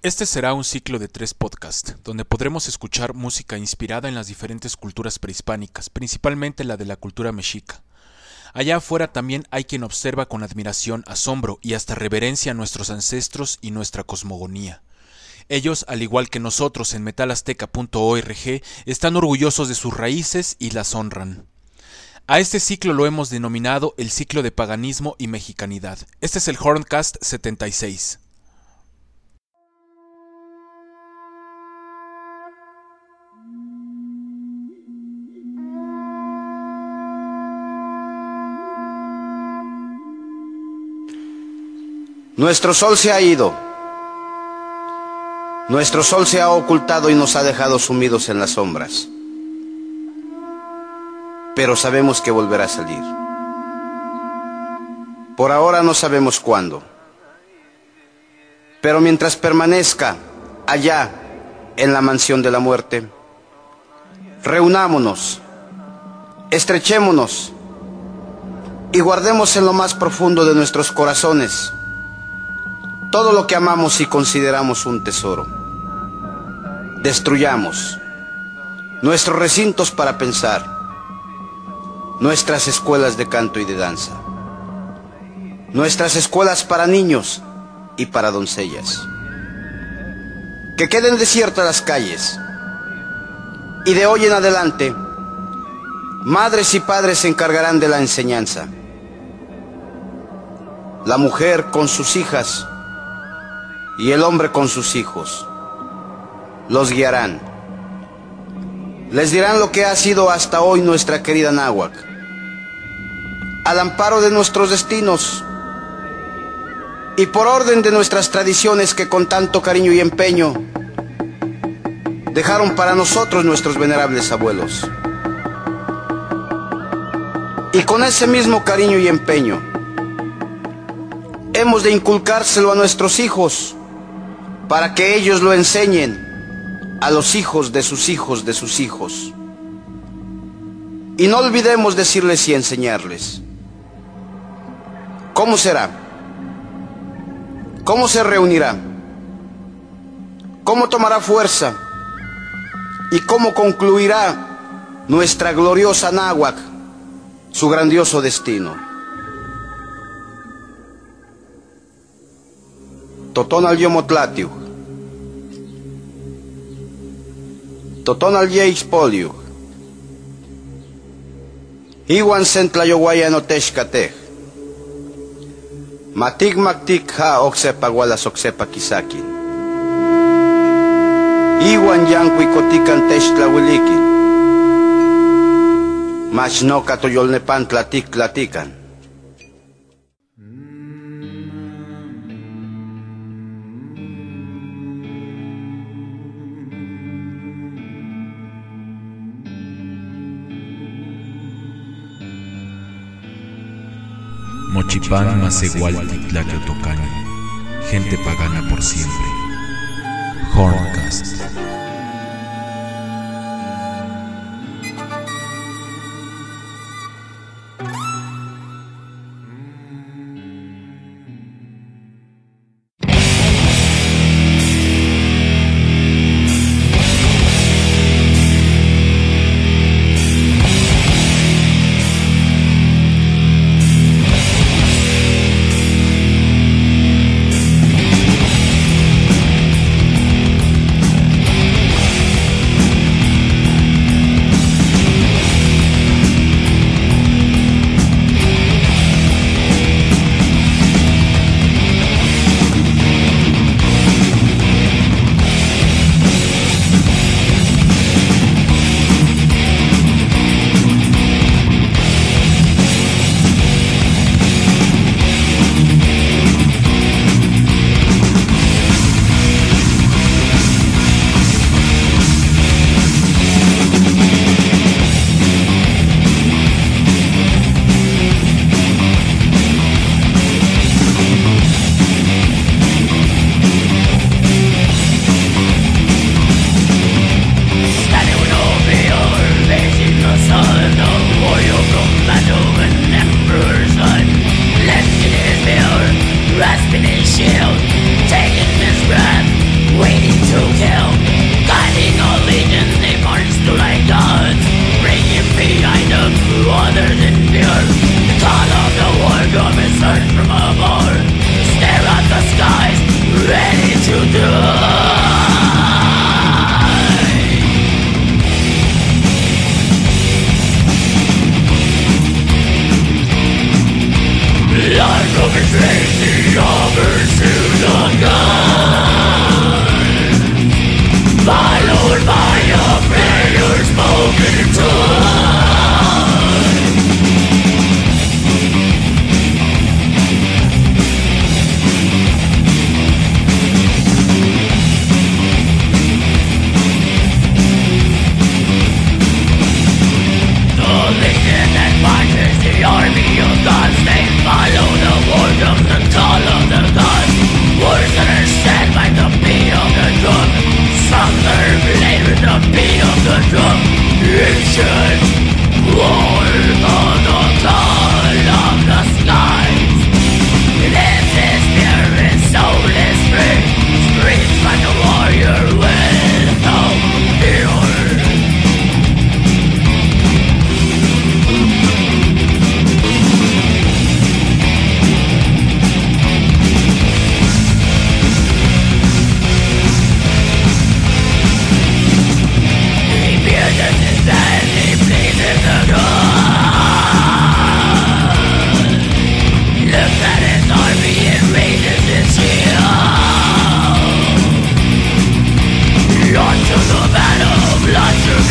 Este será un ciclo de 3 podcasts, donde podremos escuchar música inspirada en las diferentes culturas prehispánicas, principalmente la de la cultura mexica. Allá afuera también hay quien observa con admiración, asombro y hasta reverencia a nuestros ancestros y nuestra cosmogonía. Ellos, al igual que nosotros en metalazteca.org, están orgullosos de sus raíces y las honran. A este ciclo lo hemos denominado el ciclo de paganismo y mexicanidad. Este es el Horncast 76. Nuestro sol se ha ido. Nuestro sol se ha ocultado y nos ha dejado sumidos en las sombras. Pero sabemos que volverá a salir. Por ahora no sabemos cuándo. Pero mientras permanezca allá en la mansión de la muerte, reunámonos, estrechémonos y guardemos en lo más profundo de nuestros corazones todo lo que amamos y consideramos un tesoro. Destruyamos nuestros recintos para pensar, nuestras escuelas de canto y de danza, nuestras escuelas para niños y para doncellas. Que queden desiertas las calles y de hoy en adelante madres y padres se encargarán de la enseñanza. La mujer con sus hijas y el hombre con sus hijos los guiarán. Les dirán lo que ha sido hasta hoy nuestra querida náhuatl, al amparo de nuestros destinos y por orden de nuestras tradiciones que con tanto cariño y empeño dejaron para nosotros nuestros venerables abuelos. Y con ese mismo cariño y empeño hemos de inculcárselo a nuestros hijos para que ellos lo enseñen a los hijos de sus hijos de sus hijos. Y no olvidemos decirles y enseñarles. ¿Cómo será? ¿Cómo se reunirá? ¿Cómo tomará fuerza? ¿Y cómo concluirá nuestra gloriosa náhuatl su grandioso destino? Totonal Yomotlatiu, Totonal Yeixpoliu, Iwan Sentlayoguaya Notexcatej, Matig Mactic Ha Oxepa Gualas Oxepa Kisakin, Iwan Yanqui Cotican Textlahuilikin, Machnoca Toyolnepan Tlatic Tlatican. Mochipan Masehualti Tlaqueotocani, gente pagana por siempre. Horncast.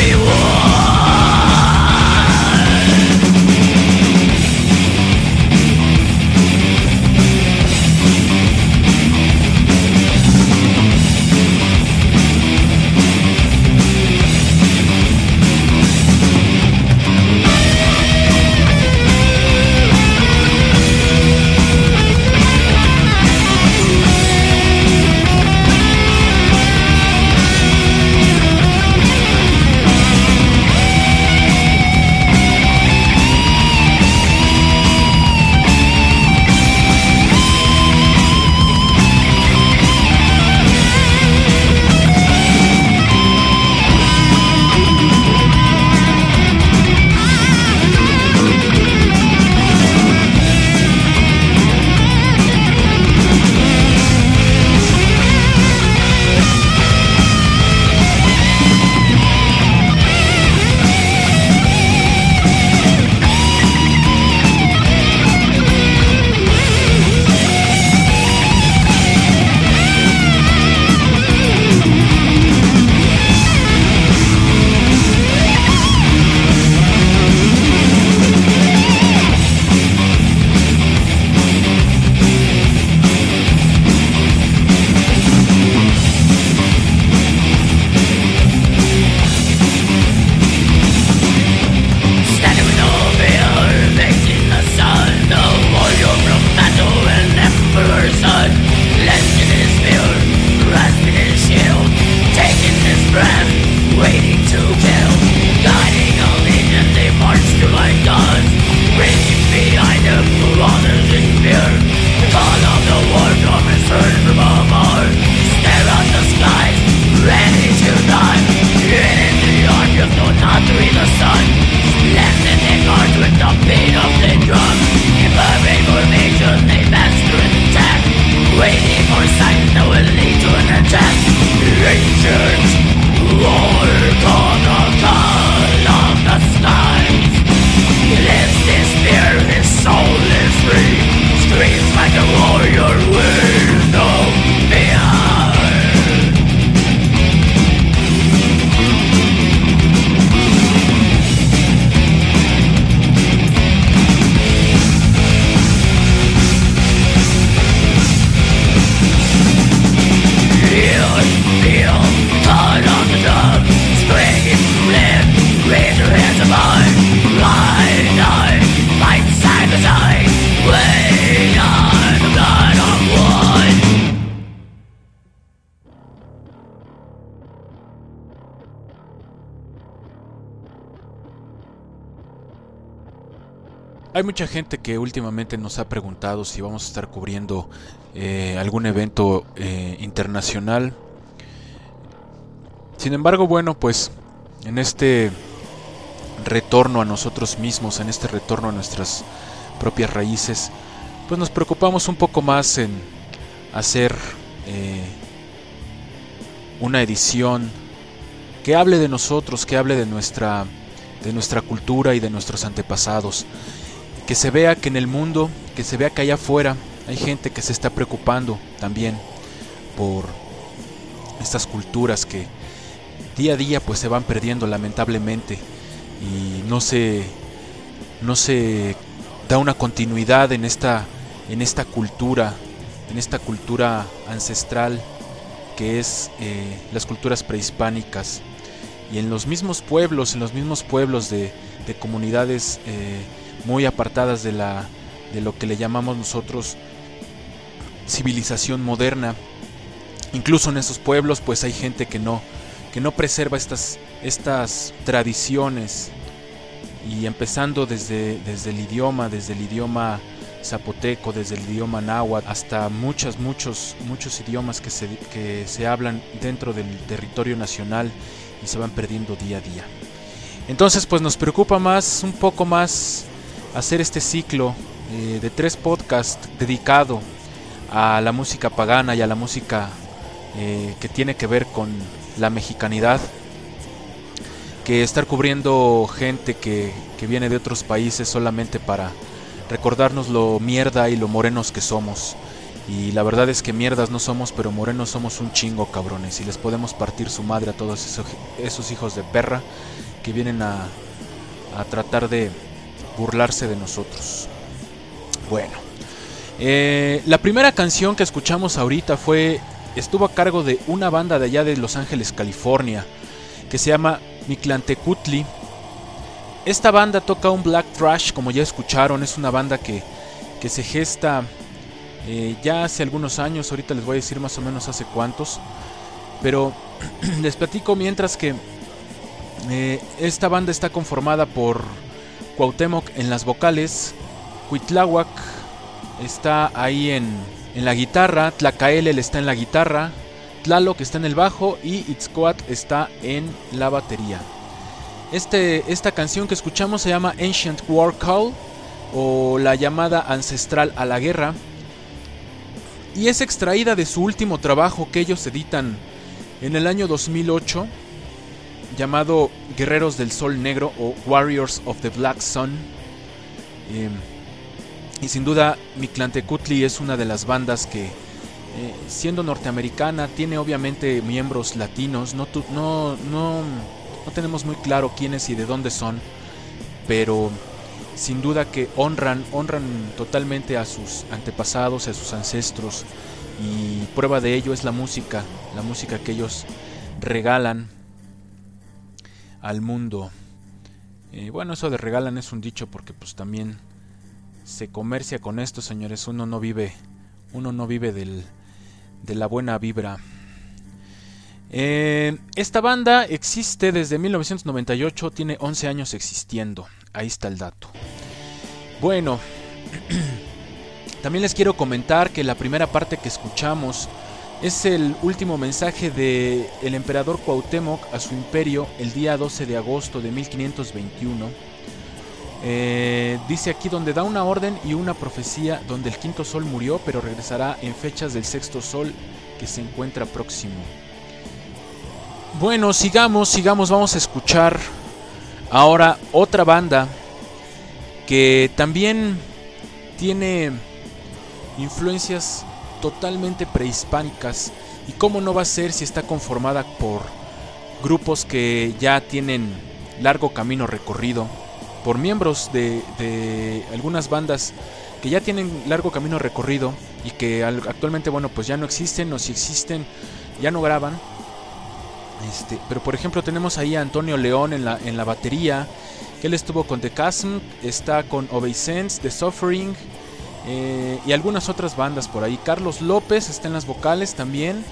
Hay mucha gente que últimamente nos ha preguntado si vamos a estar cubriendo algún evento internacional. Sin embargo, bueno, pues en este retorno a nosotros mismos, en este retorno a nuestras propias raíces, pues nos preocupamos un poco más en hacer una edición que hable de nosotros, que hable de nuestra cultura y de nuestros antepasados. Que se vea que en el mundo, que se vea que allá afuera hay gente que se está preocupando también por estas culturas que día a día pues se van perdiendo lamentablemente, y no se da una continuidad en esta cultura ancestral que es las culturas prehispánicas. Y en los mismos pueblos de comunidades muy apartadas de lo que le llamamos nosotros civilización moderna, incluso en esos pueblos pues hay gente que no preserva estas tradiciones, y empezando desde el idioma zapoteco, desde el idioma náhuatl, hasta muchos idiomas que se hablan dentro del territorio nacional y se van perdiendo día a día. Entonces pues nos preocupa un poco más hacer este ciclo de 3 podcasts dedicado a la música pagana y a la música que tiene que ver con la mexicanidad, que estar cubriendo gente que viene de otros países solamente para recordarnos lo mierda y lo morenos que somos. Y la verdad es que mierdas no somos, pero morenos somos un chingo, cabrones. Y les podemos partir su madre a todos esos hijos de perra que vienen a tratar de burlarse de nosotros. Bueno, la primera canción que escuchamos ahorita estuvo a cargo de una banda de allá de Los Ángeles, California, que se llama Mictlantecutli. Esta banda toca un black thrash, como ya escucharon. Es una banda que se gesta ya hace algunos años. Ahorita les voy a decir más o menos hace cuántos, pero les platico mientras que esta banda está conformada por Cuauhtémoc en las vocales, Cuitláhuac está ahí en la guitarra, Tlacaelel está en la guitarra, Tlaloc está en el bajo y Itzcoatl está en la batería. Esta canción que escuchamos se llama Ancient War Call, o la llamada ancestral a la guerra, y es extraída de su último trabajo que ellos editan en el año 2008, llamado Guerreros del Sol Negro o Warriors of the Black Sun. Y sin duda Mictlantecutli es una de las bandas que, siendo norteamericana, tiene obviamente miembros latinos. No tenemos muy claro quiénes y de dónde son, pero sin duda que honran totalmente a sus antepasados, a sus ancestros, y prueba de ello es la música que ellos regalan al mundo. Bueno, eso de regalan es un dicho, porque pues también se comercia con esto, señores. Uno no vive de la buena vibra. Esta banda existe desde 1998, tiene 11 años existiendo. Ahí está el dato. Bueno, también les quiero comentar que la primera parte que escuchamos es el último mensaje de el emperador Cuauhtémoc a su imperio el día 12 de agosto de 1521. Dice aquí, donde da una orden y una profecía, donde el quinto sol murió, pero regresará en fechas del sexto sol que se encuentra próximo. Bueno, sigamos, vamos a escuchar ahora otra banda que también tiene influencias totalmente prehispánicas. Y cómo no va a ser si está conformada por grupos que ya tienen largo camino recorrido, por miembros de algunas bandas que ya tienen largo camino recorrido y que actualmente, bueno, pues ya no existen, o si existen ya no graban. Pero por ejemplo tenemos ahí a Antonio León en la batería, que él estuvo con The Chasm, está con Obeisance, The Suffering, y algunas otras bandas por ahí. Carlos López está en las vocales también,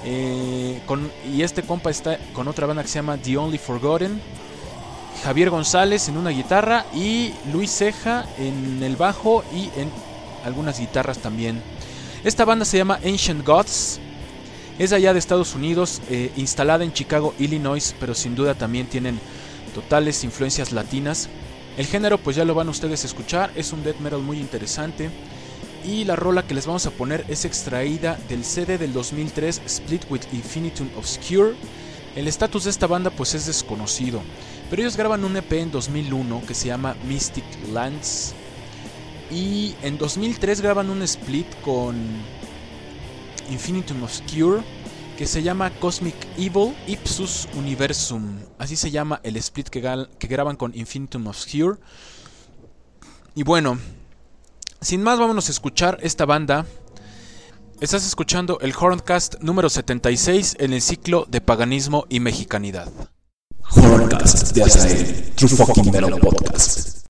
y este compa está con otra banda que se llama The Only Forgotten. Javier González en una guitarra y Luis Ceja en el bajo y en algunas guitarras también. Esta banda se llama Ancient Gods. Es allá de Estados Unidos, instalada en Chicago, Illinois, pero sin duda también tienen totales influencias latinas. El género, pues ya lo van ustedes a escuchar, es un death metal muy interesante. Y la rola que les vamos a poner es extraída del CD del 2003, Split with Infinitum Obscure. El estatus de esta banda pues es desconocido, pero ellos graban un EP en 2001 que se llama Mystic Lands. Y en 2003 graban un split con Infinitum Obscure que se llama Cosmic Evil Ipsus Universum. Así se llama el split que graban con Infinitum Obscure. Y bueno, sin más, vámonos a escuchar esta banda. Estás escuchando el Horncast número 76 en el ciclo de paganismo y mexicanidad. Horncast de Azael, True Fucking Metal Podcast.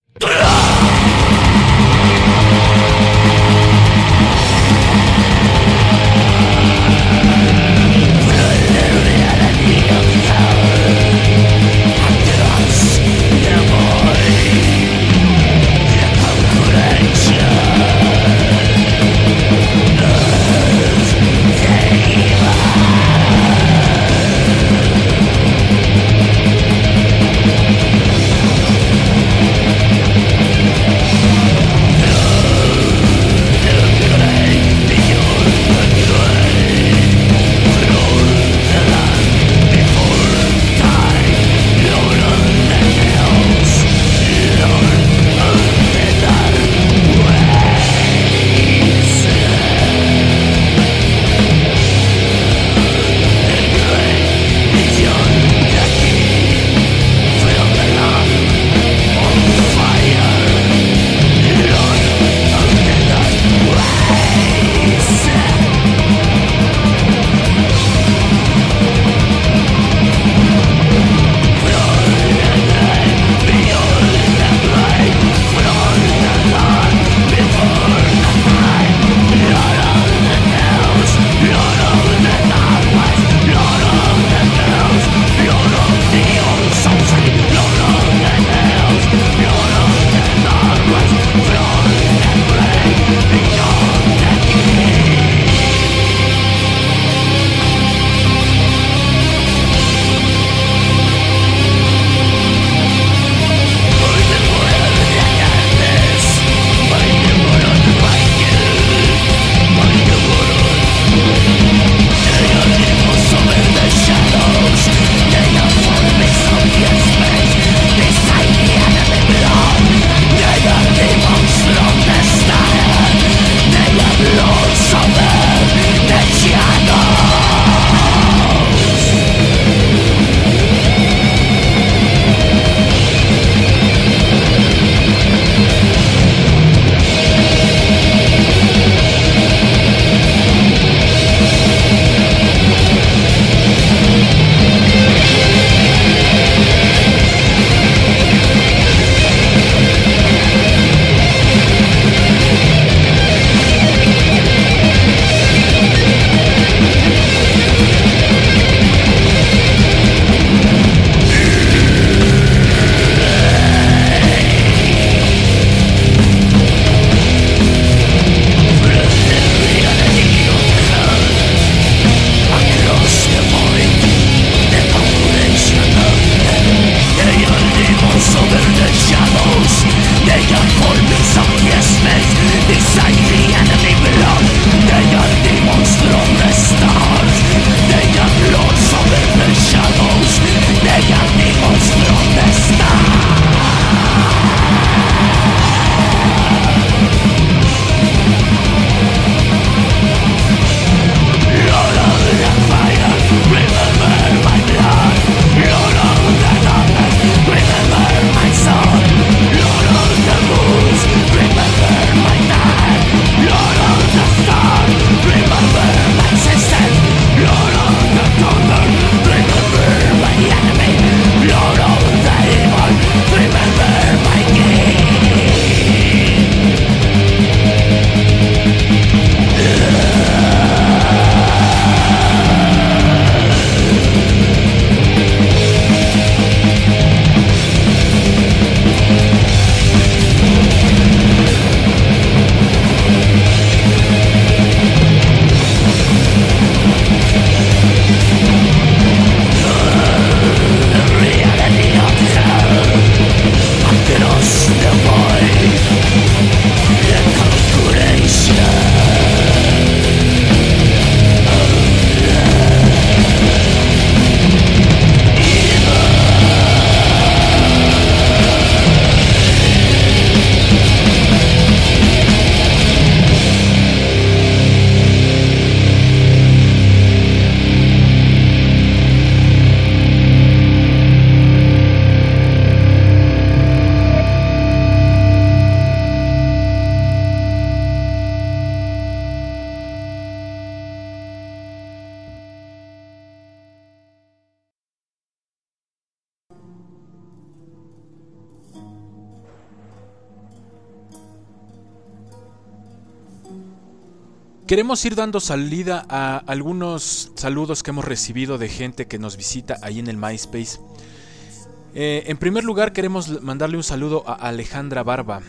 Queremos ir dando salida a algunos saludos que hemos recibido de gente que nos visita ahí en el MySpace. En primer lugar, queremos mandarle un saludo a Alejandra Barba,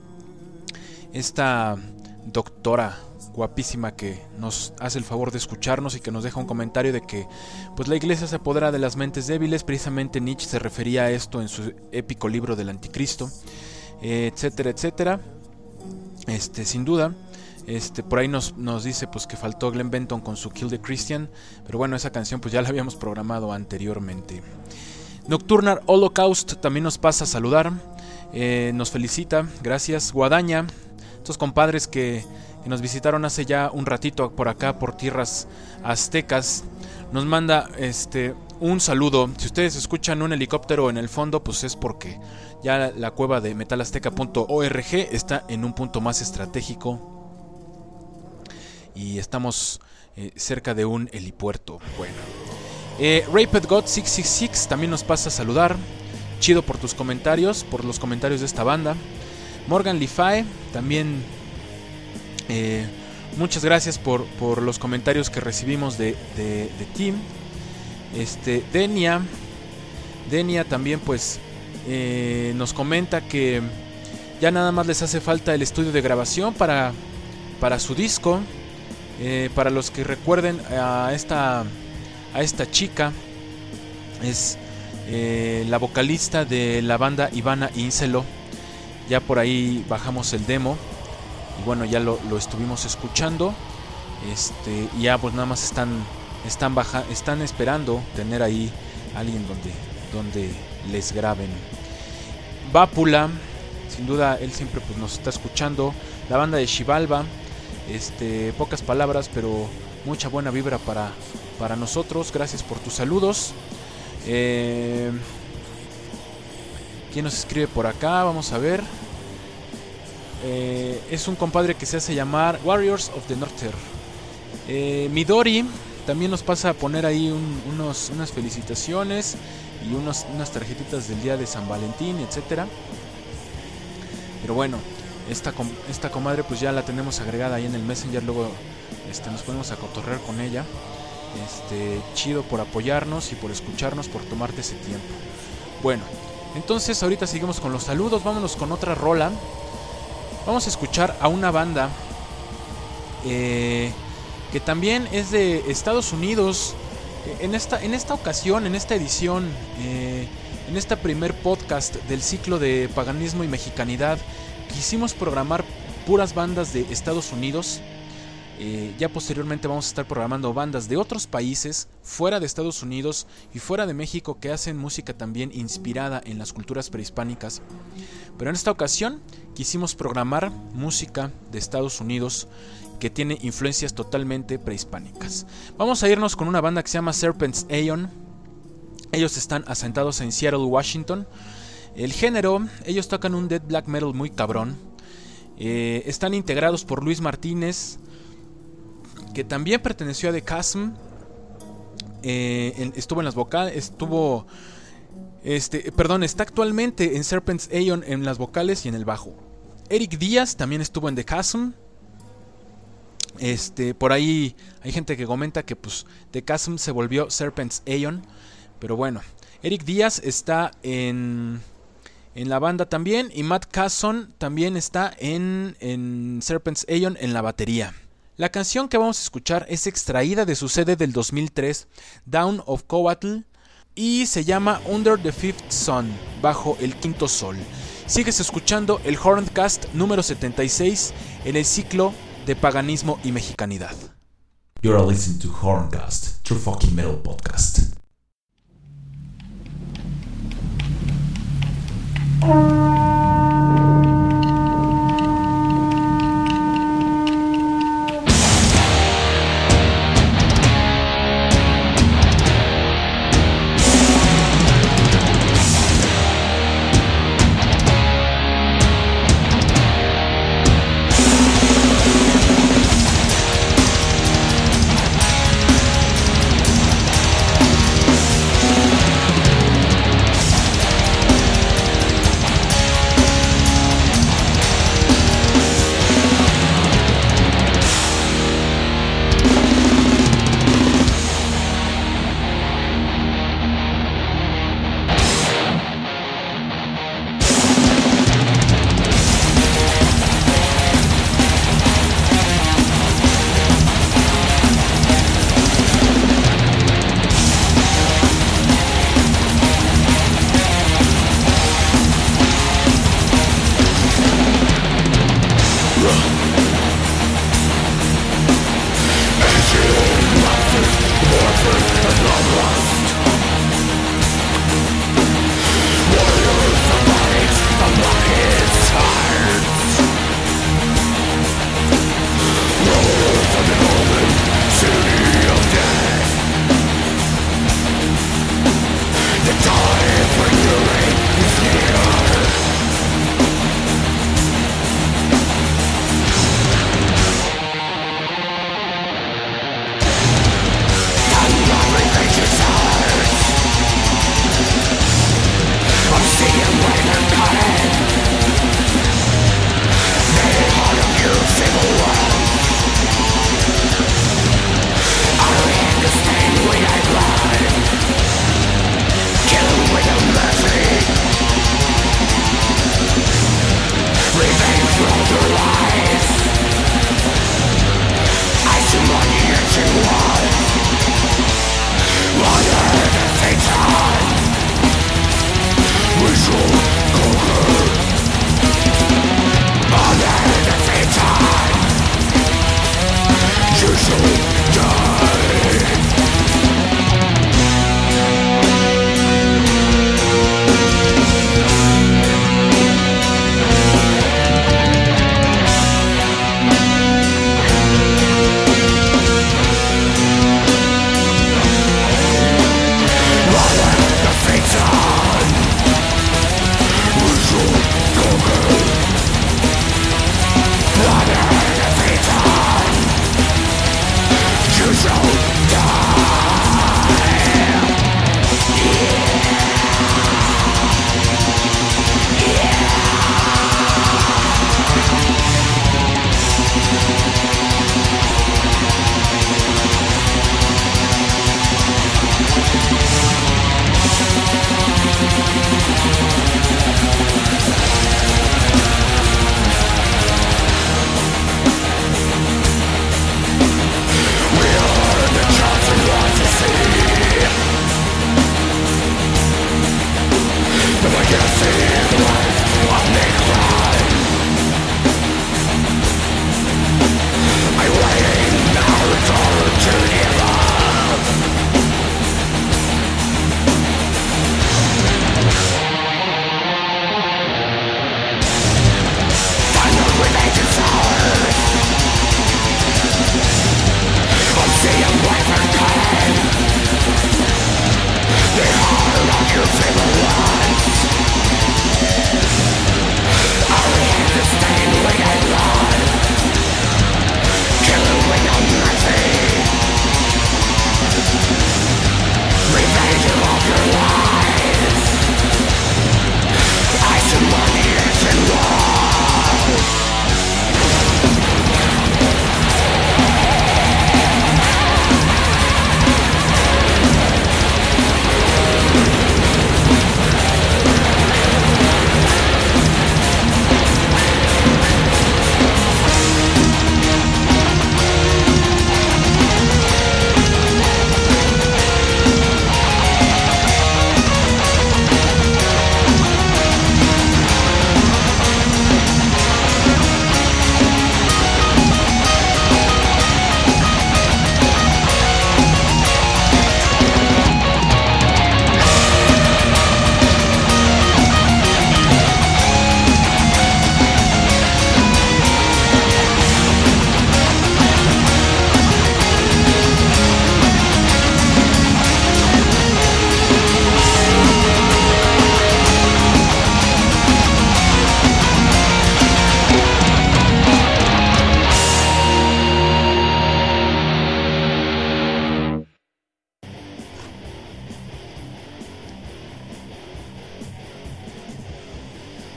esta doctora guapísima que nos hace el favor de escucharnos y que nos deja un comentario de que pues la iglesia se apodera de las mentes débiles. Precisamente Nietzsche se refería a esto en su épico libro del Anticristo, etcétera, etcétera. Sin duda. Por ahí nos dice pues que faltó Glenn Benton con su Kill the Christian, pero bueno, esa canción pues ya la habíamos programado anteriormente. Nocturnal Holocaust también nos pasa a saludar, nos felicita, gracias. Guadaña, estos compadres que nos visitaron hace ya un ratito por acá, por tierras aztecas, nos manda un saludo. Si ustedes escuchan un helicóptero en el fondo, pues es porque ya la cueva de metalazteca.org está en un punto más estratégico y estamos cerca de un helipuerto. Bueno, Raped God 666 también nos pasa a saludar. Chido por tus comentarios, por los comentarios de esta banda. Morgan Lifae también, muchas gracias por los comentarios que recibimos de ti. Denia también pues nos comenta que ya nada más les hace falta el estudio de grabación para su disco. Para los que recuerden a esta chica, es la vocalista de la banda Ivana Incelo. Ya por ahí bajamos el demo y bueno, ya lo estuvimos escuchando. Y ya pues nada más están esperando tener ahí alguien donde les graben. Vápula, sin duda él siempre pues nos está escuchando. La banda de Xibalba, pocas palabras pero mucha buena vibra para nosotros. Gracias por tus saludos. ¿Quién nos escribe por acá? Vamos a ver. Es un compadre que se hace llamar Warriors of the Norther. Midori también nos pasa a poner ahí unas felicitaciones y unas tarjetitas del día de San Valentín, etcétera. Pero bueno, esta comadre pues ya la tenemos agregada ahí en el Messenger. Luego nos ponemos a cotorrear con ella. Chido por apoyarnos y por escucharnos, por tomarte ese tiempo. Bueno, entonces ahorita seguimos con los saludos. Vámonos con otra rola. Vamos a escuchar a una banda que también es de Estados Unidos. En esta ocasión, en esta edición, en este primer podcast del ciclo de paganismo y mexicanidad, quisimos programar puras bandas de Estados Unidos. Ya posteriormente vamos a estar programando bandas de otros países fuera de Estados Unidos y fuera de México que hacen música también inspirada en las culturas prehispánicas. Pero en esta ocasión quisimos programar música de Estados Unidos que tiene influencias totalmente prehispánicas. Vamos a irnos con una banda que se llama Serpent's Aeon. Ellos están asentados en Seattle, Washington. El género, ellos tocan un death black metal muy cabrón. Están integrados por Luis Martínez, que también perteneció a The Chasm. Estuvo en las vocales, está actualmente en Serpent's Aeon en las vocales y en el bajo. Eric Díaz también estuvo en The Chasm. Por ahí hay gente que comenta que pues The Chasm se volvió Serpent's Aeon, pero bueno, Eric Díaz está en la banda también, y Matt Casson también está en Serpent's Aeon en la batería. La canción que vamos a escuchar es extraída de su CD del 2003, Dawn of Coatl, y se llama Under the Fifth Sun, bajo el quinto sol. Sigues escuchando el Horncast número 76 en el ciclo de paganismo y mexicanidad. You're listening to Horncast, True Fucking Metal Podcast.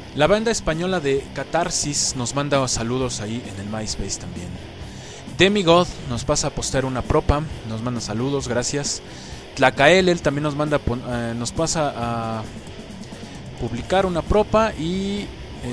La banda española de Catarsis nos manda saludos ahí en el MySpace también. Demigod nos pasa a postear una propa, nos manda saludos, gracias. Tlacaelel también nos pasa a publicar una propa. Y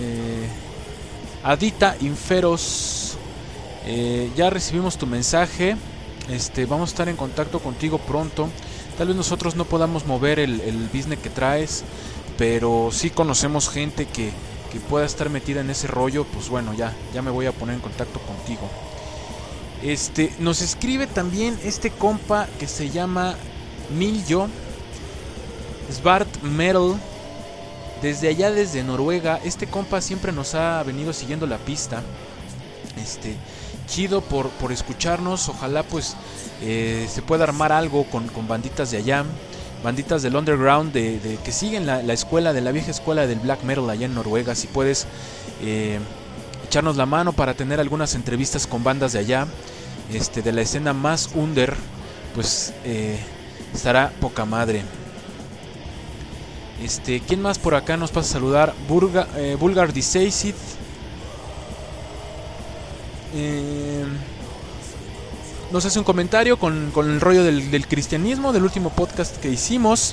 Adita Inferos, ya recibimos tu mensaje. Vamos a estar en contacto contigo pronto. Tal vez nosotros no podamos mover el business que traes, pero sí conocemos gente que pueda estar metida en ese rollo. Pues bueno, ya me voy a poner en contacto contigo. Nos escribe también este compa que se llama Miljo Svart Metal, desde allá, desde Noruega. Este compa siempre nos ha venido siguiendo la pista. Chido por escucharnos. Ojalá pues se pueda armar algo con banditas de allá, banditas del underground de que siguen la escuela, de la vieja escuela del black metal allá en Noruega. Si puedes echarnos la mano para tener algunas entrevistas con bandas de allá, de la escena más under, pues estará poca madre. ¿Quién más por acá nos pasa a saludar? Vulgar Deceased. Nos hace un comentario con el rollo del cristianismo, del último podcast que hicimos.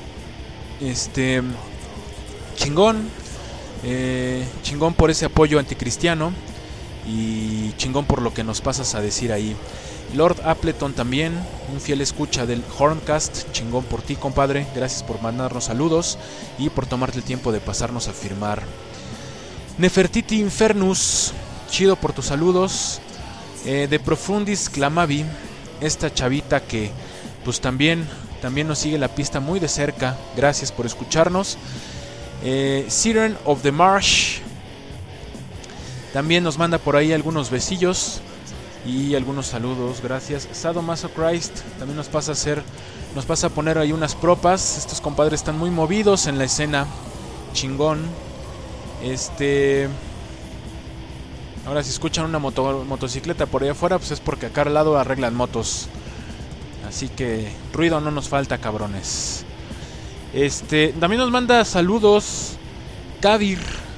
Chingón. Chingón por ese apoyo anticristiano. Y chingón por lo que nos pasas a decir ahí. Lord Appleton también, un fiel escucha del Horncast. Chingón por ti, compadre. Gracias por mandarnos saludos y por tomarte el tiempo de pasarnos a firmar. Nefertiti Infernus, chido por tus saludos. De Profundis Clamavi, esta chavita que pues también nos sigue la pista muy de cerca. Gracias por escucharnos. Siren of the Marsh también nos manda por ahí algunos besillos y algunos saludos, gracias. Sadomasochist también nos pasa a poner ahí unas propas. Estos compadres están muy movidos en la escena. Chingón. Ahora si escuchan una motocicleta por ahí afuera, pues es porque acá al lado arreglan motos. Así que ruido no nos falta, cabrones. También nos manda saludos Kadir.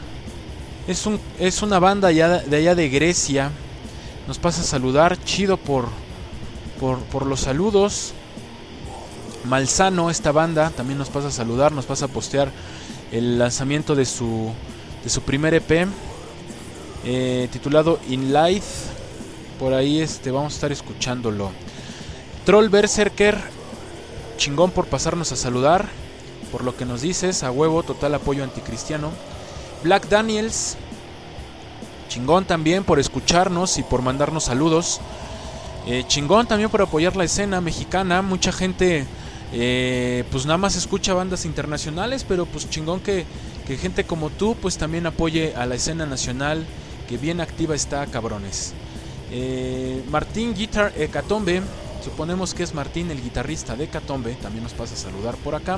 Es una banda de allá de Grecia. Nos pasa a saludar, chido por los saludos. Malsano, esta banda, también nos pasa a saludar, nos pasa a postear el lanzamiento de su primer EP, titulado In Light. Por ahí vamos a estar escuchándolo. Troll Berserker, chingón por pasarnos a saludar, por lo que nos dices, a huevo, total apoyo anticristiano. Black Daniels, chingón también por escucharnos y por mandarnos saludos. Chingón también por apoyar la escena mexicana. Mucha gente pues nada más escucha bandas internacionales, pero pues chingón que gente como tú pues también apoye a la escena nacional, que bien activa está, cabrones. Martín Guitar Hecatombe, suponemos que es Martín, el guitarrista de Hecatombe, también nos pasa a saludar por acá.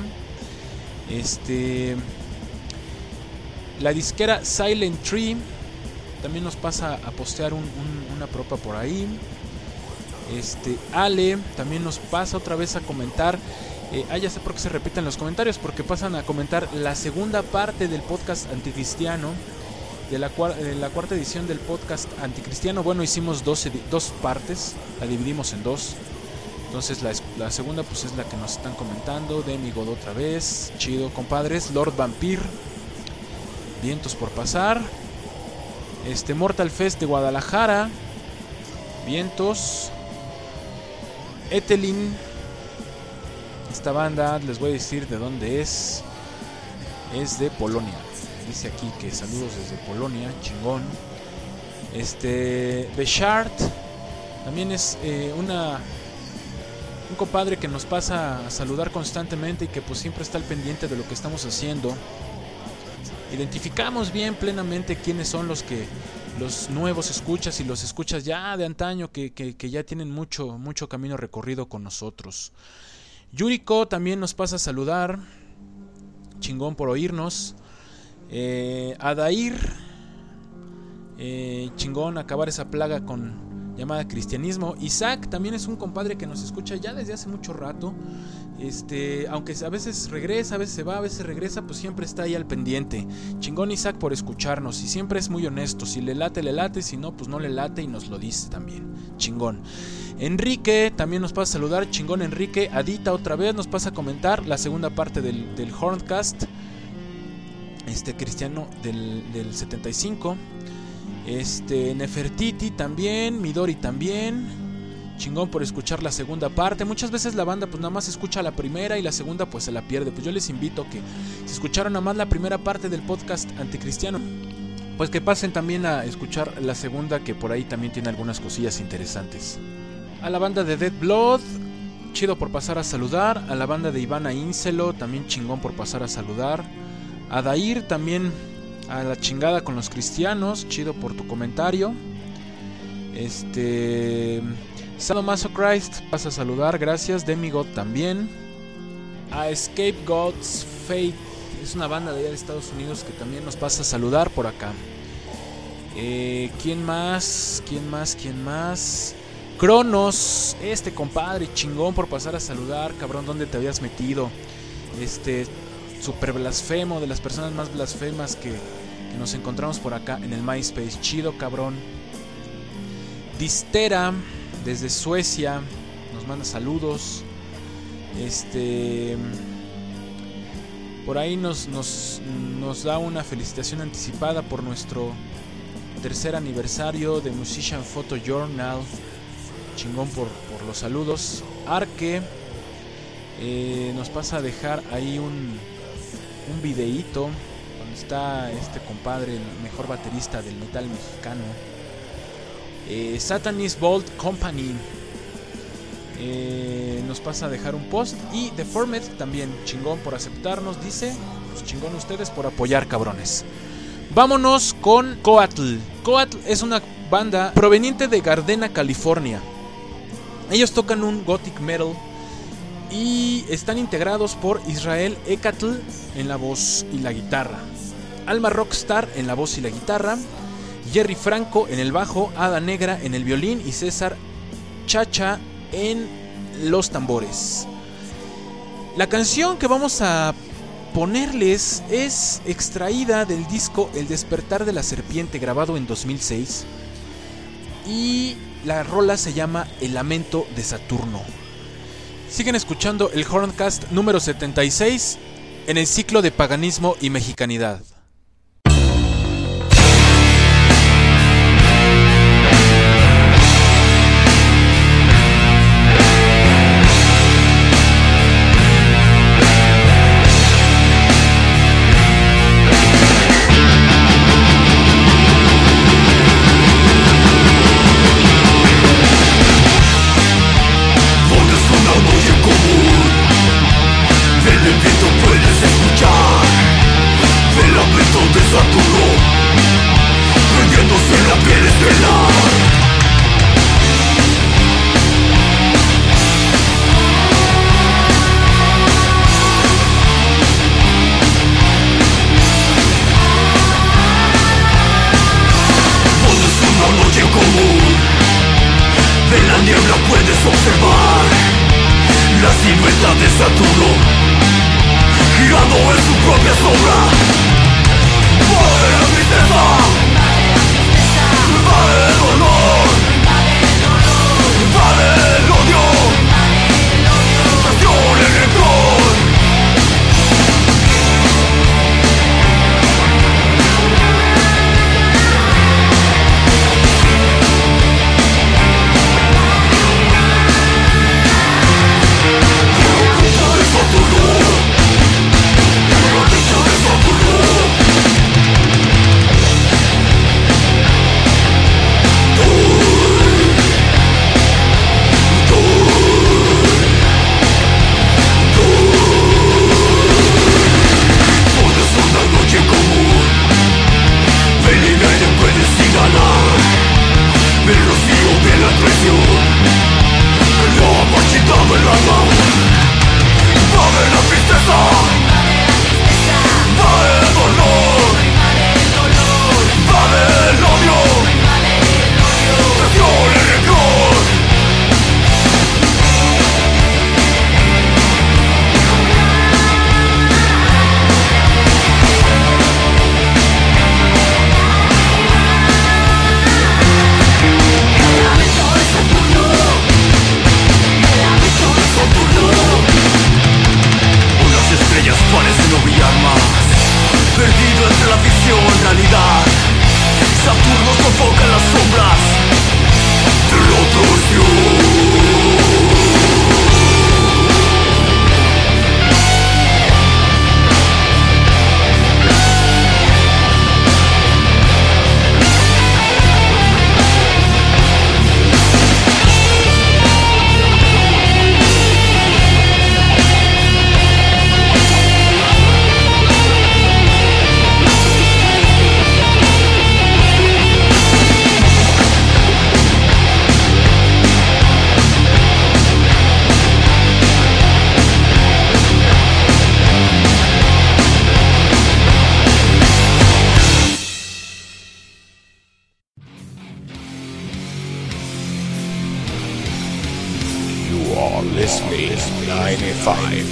La disquera Silent Tree también nos pasa a postear una propa por ahí. Ale también nos pasa otra vez a comentar. Ya sé por qué se repiten los comentarios, porque pasan a comentar la segunda parte del podcast anticristiano, de la cuarta edición del podcast anticristiano. Bueno, hicimos dos partes, la dividimos en dos. Entonces la segunda pues es la que nos están comentando. Demigod otra vez, chido, compadres. Lord Vampir, vientos por pasar. Mortal Fest de Guadalajara, vientos. Etelin, esta banda les voy a decir de dónde es de Polonia. Dice aquí que saludos desde Polonia, chingón. Bechart también es un compadre que nos pasa a saludar constantemente y que pues siempre está al pendiente de lo que estamos haciendo. Identificamos bien plenamente quiénes son los nuevos escuchas y los escuchas ya de antaño que ya tienen mucho camino recorrido con nosotros. Yuriko también nos pasa a saludar, chingón por oírnos. Adair, chingón acabar esa plaga con llamada Cristianismo. Isaac también es un compadre que nos escucha ya desde hace mucho rato. Aunque a veces regresa, a veces se va, a veces regresa, pues siempre está ahí al pendiente. Chingón Isaac por escucharnos, y siempre es muy honesto. Si le late, si no, pues no le late, y nos lo dice también. Chingón. Enrique también nos pasa a saludar. Chingón Enrique. Adita otra vez nos pasa a comentar la segunda parte del Horncast cristiano del 75. Nefertiti también, Midori también. Chingón por escuchar la segunda parte. Muchas veces la banda pues nada más escucha la primera y la segunda pues se la pierde. Pues yo les invito a que si escucharon nada más la primera parte del podcast anticristiano, pues que pasen también a escuchar la segunda, que por ahí también tiene algunas cosillas interesantes. A la banda de Dead Blood, chido por pasar a saludar. A la banda de Ivana Incelo, también chingón por pasar a saludar. A Dair también, a la chingada con los cristianos, chido por tu comentario. Sadomaso Christ pasa a saludar, gracias. Demigod también. A Escape God's Fate, es una banda de allá de Estados Unidos que también nos pasa a saludar por acá. ¿Quién más? Cronos, compadre chingón por pasar a saludar. Cabrón, ¿dónde te habías metido? Super blasfemo, de las personas más blasfemas que nos encontramos por acá en el MySpace. Chido, cabrón. Distera desde Suecia nos manda saludos. Por ahí nos da una felicitación anticipada por nuestro tercer aniversario de Musician Photo Journal. Chingón por los saludos. Arque nos pasa a dejar ahí un videíto donde está compadre, el mejor baterista del metal mexicano. Satanist Bolt Company nos pasa a dejar un post. Y Deformed también, chingón por aceptarnos, dice. Pues chingón ustedes por apoyar, cabrones. Vámonos con Coatl. Coatl es una banda proveniente de Gardena, California. Ellos tocan un gothic metal y están integrados por Israel Ecatl en la voz y la guitarra, Alma Rockstar en la voz y la guitarra, Jerry Franco en el bajo, Ada Negra en el violín y César Chacha en los tambores. La canción que vamos a ponerles es extraída del disco El Despertar de la Serpiente, grabado en 2006, y la rola se llama El Lamento de Saturno. Siguen escuchando el Horncast número 76 en el ciclo de paganismo y mexicanidad. Saturno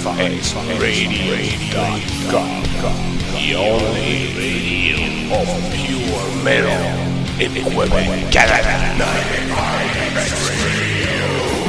95xradio.com, the only radio of pure metal in Quebec, Canada. 95x Radio.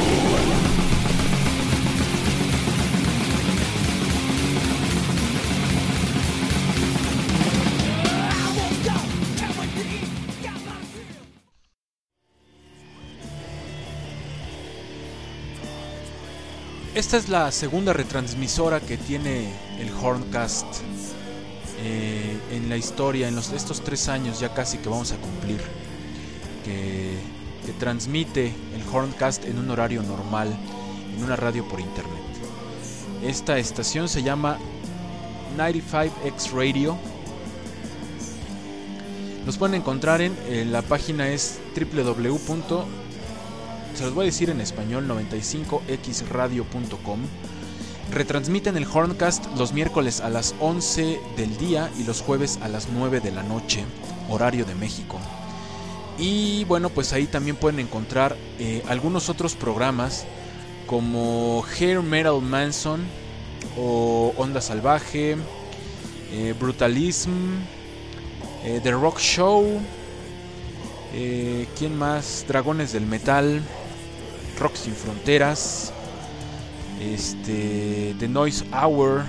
Esta es la segunda retransmisora que tiene el Horncast en la historia, en estos 3 años ya casi que vamos a cumplir, que transmite el Horncast en un horario normal, en una radio por internet. Esta estación se llama 95x Radio. Los pueden encontrar en la página es www. Se los voy a decir en español, 95xradio.com. Retransmiten el Horncast los miércoles a las 11 del día y los jueves a las 9 de la noche, horario de México. Y bueno, pues ahí también pueden encontrar algunos otros programas como Hair Metal Manson o Onda Salvaje, Brutalism, The Rock Show, ¿quién más? Dragones del Metal, Rock Sin Fronteras, The Noise Hour,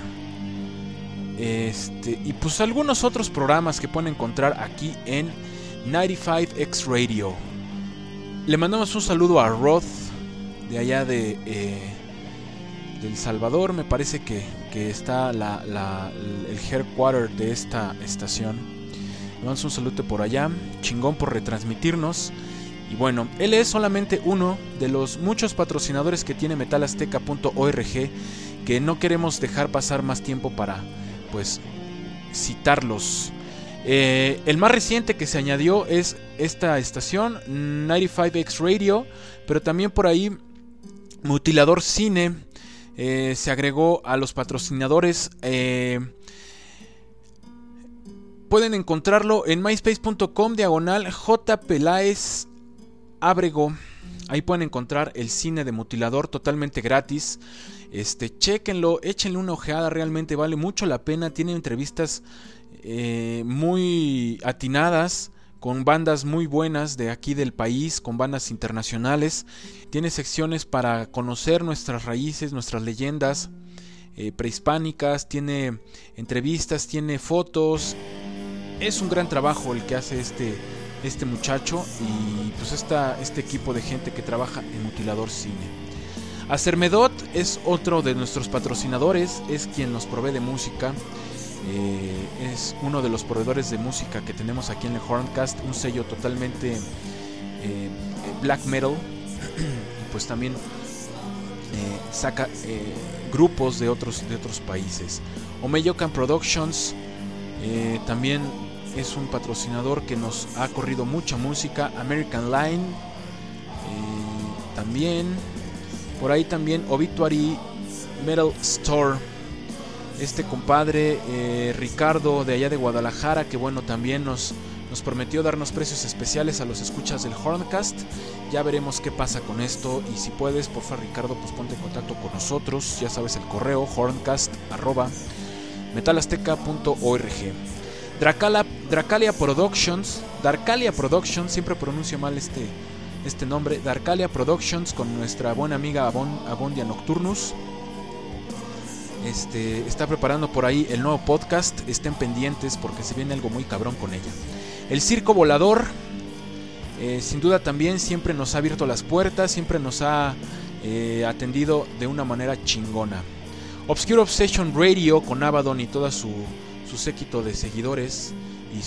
y pues algunos otros programas que pueden encontrar aquí en 95x Radio. Le mandamos un saludo a Roth de allá de El Salvador. Me parece que está el headquarter de esta estación. Le mandamos un saludo por allá. Chingón por retransmitirnos. Y bueno, él es solamente uno de los muchos patrocinadores que tiene metalazteca.org, que no queremos dejar pasar más tiempo para, pues, citarlos. El más reciente que se añadió es esta estación, 95x Radio, pero también por ahí Mutilador Cine se agregó a los patrocinadores. Pueden encontrarlo en myspace.com/JPelaez Ábrego. Ahí pueden encontrar el cine de Mutilador totalmente gratis. Chéquenlo, échenle una ojeada, realmente vale mucho la pena. Tiene entrevistas muy atinadas con bandas muy buenas de aquí del país, con bandas internacionales. Tiene secciones para conocer nuestras raíces, nuestras leyendas prehispánicas. Tiene entrevistas, tiene fotos. Es un gran trabajo el que hace este muchacho y pues este equipo de gente que trabaja en Mutilador Cine. Acermedot es otro de nuestros patrocinadores, es quien nos provee de música. Es uno de los proveedores de música que tenemos aquí en el Horncast, un sello totalmente black metal. Y pues también saca grupos de otros países. Omeyocan Productions también es un patrocinador que nos ha corrido mucha música. American Line también. Por ahí también Obituary Metal Store. Este compadre Ricardo de allá de Guadalajara, que bueno, también nos prometió darnos precios especiales a los escuchas del Horncast. Ya veremos qué pasa con esto. Y si puedes, por favor, Ricardo, pues ponte en contacto con nosotros. Ya sabes el correo, horncast@metalazteca.org. Darkalia Productions, siempre pronuncio mal este nombre. Darkalia Productions, con nuestra buena amiga Abondia Nocturnus. Está preparando por ahí el nuevo podcast. Estén pendientes porque se viene algo muy cabrón con ella. El Circo Volador, sin duda también siempre nos ha abierto las puertas, siempre nos ha atendido de una manera chingona. Obscure Obsession Radio, con Abaddon y toda su séquito de seguidores y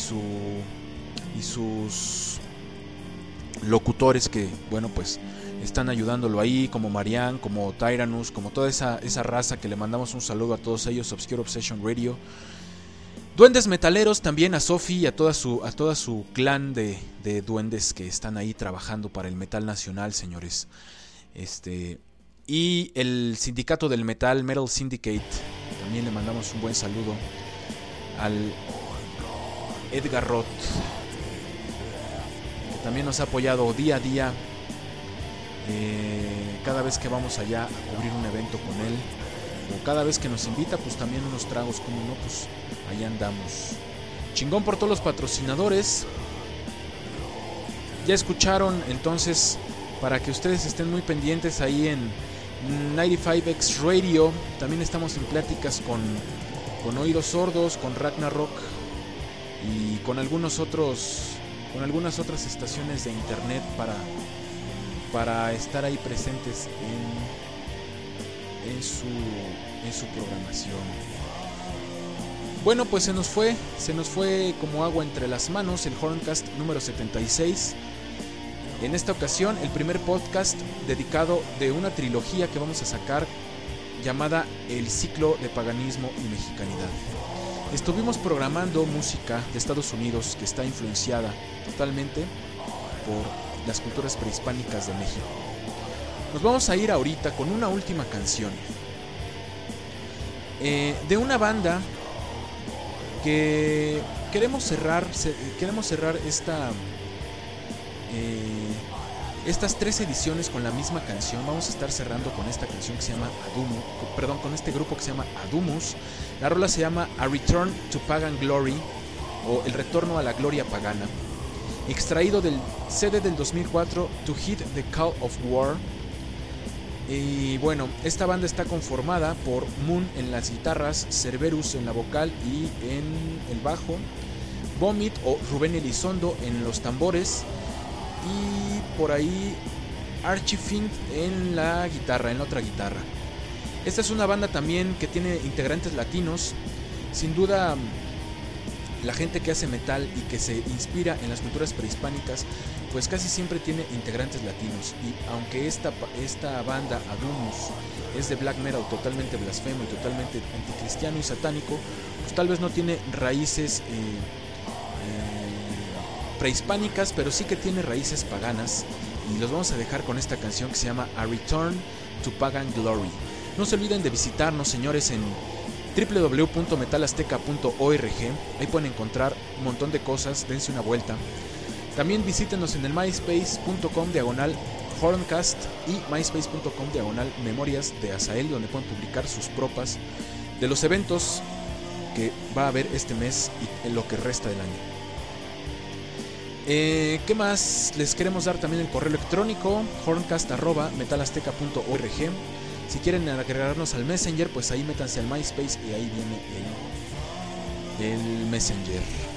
sus locutores que, bueno, pues están ayudándolo ahí, como Marianne, como Tyrannus, como toda esa raza que le mandamos un saludo a todos ellos. Obscure Obsession Radio. Duendes metaleros también, a Sophie y a toda su clan de duendes que están ahí trabajando para el metal nacional, señores. Y el sindicato del metal, Metal Syndicate, también le mandamos un buen saludo al Edgar Roth, que también nos ha apoyado día a día, cada vez que vamos allá a cubrir un evento con él. o cada vez que nos invita, pues también unos tragos, como no, pues ahí andamos. Chingón por todos los patrocinadores. Ya escucharon, entonces, para que ustedes estén muy pendientes ahí en 95X Radio. También estamos en pláticas con Oídos Sordos, con Ragnarok y con algunas otras estaciones de internet para estar ahí presentes en su programación. Bueno, pues se nos fue como agua entre las manos el Horncast número 76. En esta ocasión, el primer podcast dedicado de una trilogía que vamos a sacar llamada El Ciclo de Paganismo y Mexicanidad. Estuvimos programando música de Estados Unidos que está influenciada totalmente por las culturas prehispánicas de México. Nos vamos a ir ahorita con una última canción de una banda que queremos cerrar estas 3 ediciones con la misma canción. Vamos a estar cerrando con esta canción que se llama con este grupo que se llama Adumus. La rola se llama A Return to Pagan Glory, o El Retorno a la Gloria Pagana, extraído del CD del 2004 To Heed the Call of War. Y bueno, esta banda está conformada por Moon en las guitarras, Cerberus en la vocal y en el bajo, Vomit o Rubén Elizondo en los tambores, y por ahí Archie Fink en la otra guitarra. Esta es una banda también que tiene integrantes latinos. Sin duda, la gente que hace metal y que se inspira en las culturas prehispánicas, pues casi siempre tiene integrantes latinos. Y aunque esta banda Adumus es de black metal totalmente blasfemo y totalmente anticristiano y satánico, pues tal vez no tiene raíces prehispánicas, pero sí que tiene raíces paganas. Y los vamos a dejar con esta canción que se llama A Return to Pagan Glory. No se olviden de visitarnos, señores, en www.metalazteca.org. Ahí pueden encontrar un montón de cosas, dense una vuelta. También visítenos en el myspace.com/Horncast y myspace.com/Memorias de Azael, donde pueden publicar sus propas de los eventos que va a haber este mes y en lo que resta del año. ¿Qué más? Les queremos dar también el correo electrónico horncast@metalazteca.org. Si quieren agregarnos al Messenger, pues ahí métanse al MySpace y ahí viene el Messenger.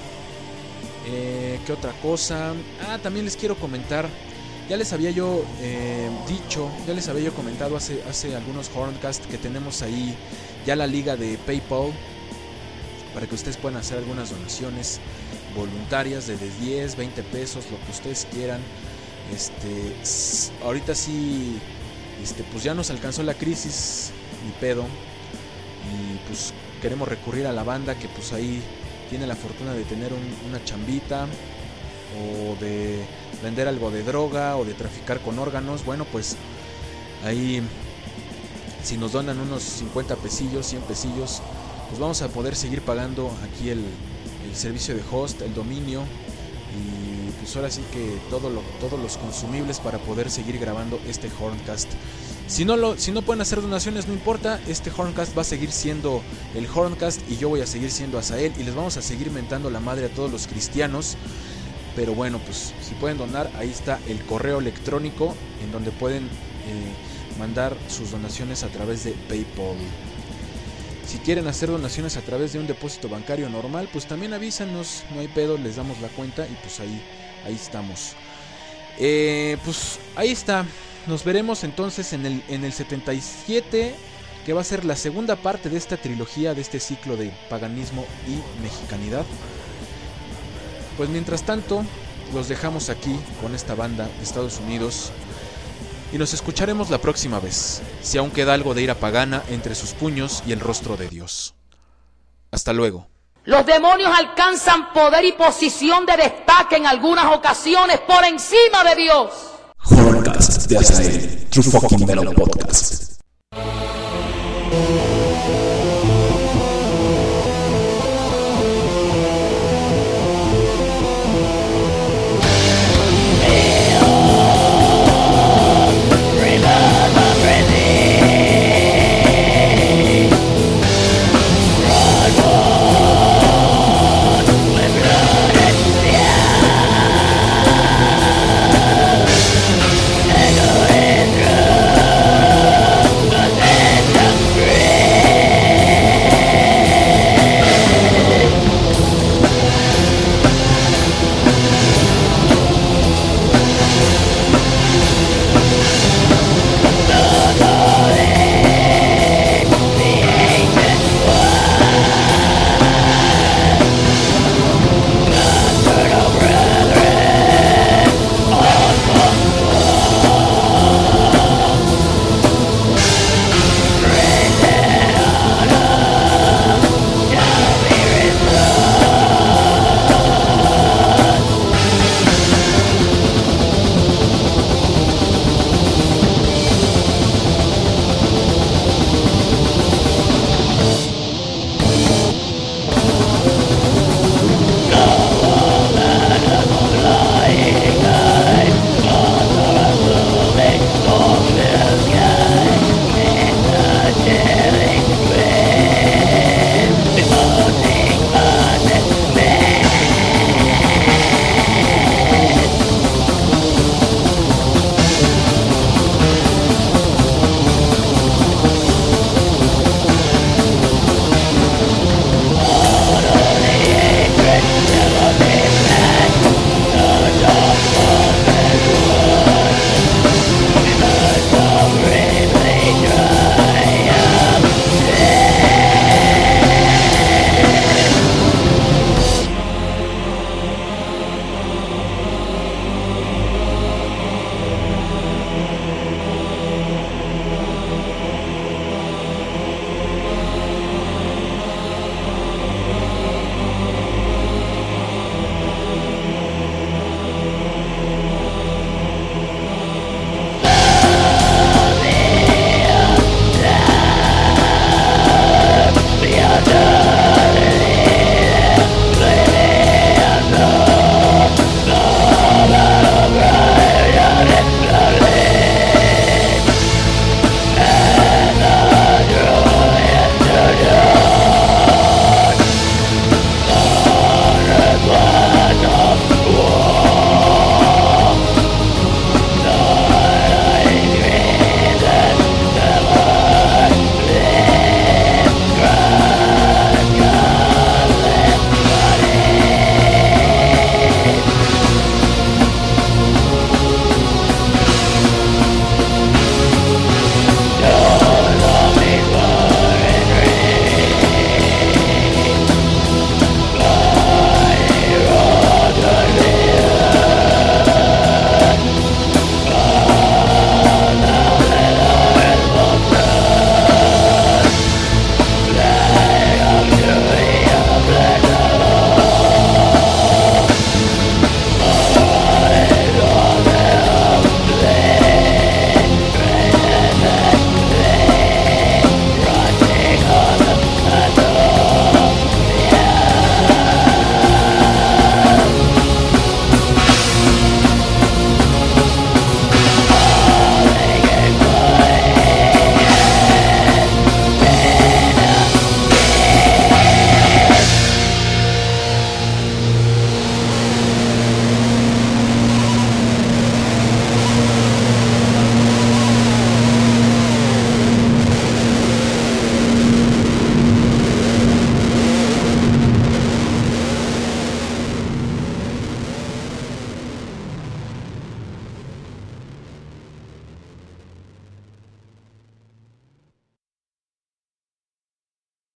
¿Qué otra cosa? También les quiero comentar. Ya les había yo comentado hace algunos Horncast que tenemos ahí ya la liga de PayPal para que ustedes puedan hacer algunas donaciones voluntarias de 10, 20 pesos, lo que ustedes quieran. Ahorita sí, pues ya nos alcanzó la crisis, ni pedo, y pues queremos recurrir a la banda que pues ahí tiene la fortuna de tener una chambita, o de vender algo de droga, o de traficar con órganos. Bueno, pues ahí si nos donan unos 50 pesillos, 100 pesillos, pues vamos a poder seguir pagando aquí el servicio de host, el dominio, y pues ahora sí que todos los consumibles para poder seguir grabando este Horncast. Si no pueden hacer donaciones, no importa, este Horncast va a seguir siendo el Horncast y yo voy a seguir siendo Azael, y les vamos a seguir mentando la madre a todos los cristianos. Pero bueno, pues si pueden donar, ahí está el correo electrónico en donde pueden mandar sus donaciones a través de PayPal. Si quieren hacer donaciones a través de un depósito bancario normal, pues también avísanos, no hay pedo, les damos la cuenta y pues ahí estamos. Pues ahí está, nos veremos entonces en el 77, que va a ser la segunda parte de esta trilogía, de este ciclo de paganismo y mexicanidad. Pues mientras tanto, los dejamos aquí con esta banda de Estados Unidos. Y nos escucharemos la próxima vez, si aún queda algo de ira pagana entre sus puños y el rostro de Dios. Hasta luego. Los demonios alcanzan poder y posición de destaque en algunas ocasiones por encima de Dios. Horncast de Azael, True Fucking Metal Podcast.